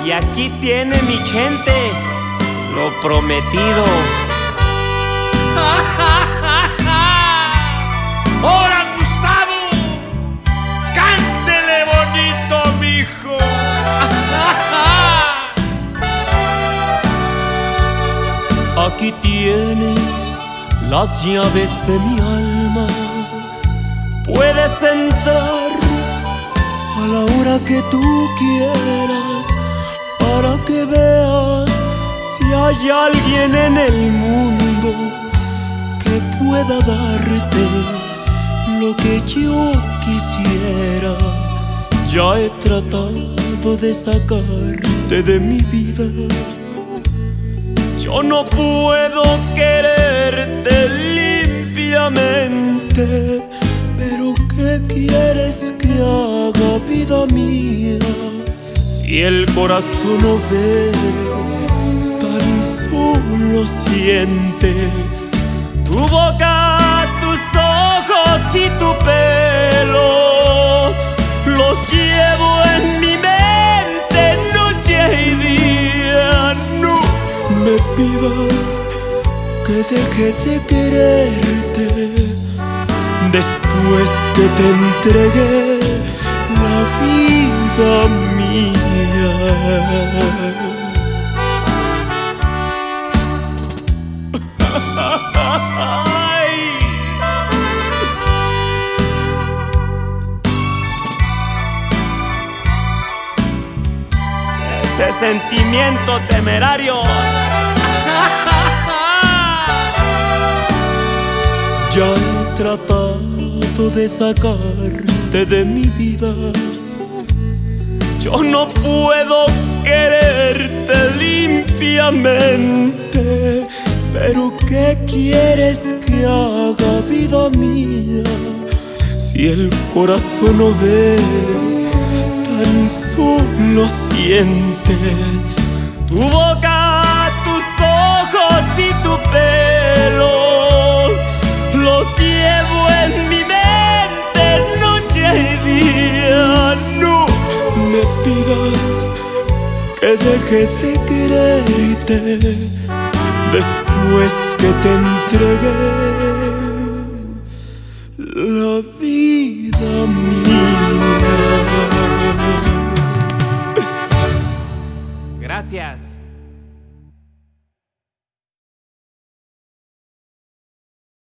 Y aquí tiene mi gente lo prometido. ¡Hola, Gustavo! ¡Cántele bonito, mijo! Aquí tienes las llaves de mi alma. Puedes entrar a la hora que tú quieras, para que veas si hay alguien en el mundo que pueda darte lo que yo quisiera. Ya he tratado de sacarte de mi vida. Yo no puedo quererte limpiamente, pero ¿qué quieres que haga, vida mía? Si el corazón no ve, tan solo siente. Tu boca, tus ojos y tu pelo los llevo en mi mente noche y día. No me pidas que deje de quererte después que te entregué la vida mía. Ese sentimiento temerario. Ya he tratado de sacarte de mi vida. Yo no puedo quererte limpiamente, pero ¿qué quieres que haga, vida mía? Si el corazón no ve, tan solo siente. Tu boca, tus ojos y tu pelo los llevo en mi mente noche y día. No me pidas que deje de quererte después que te entregué la vida.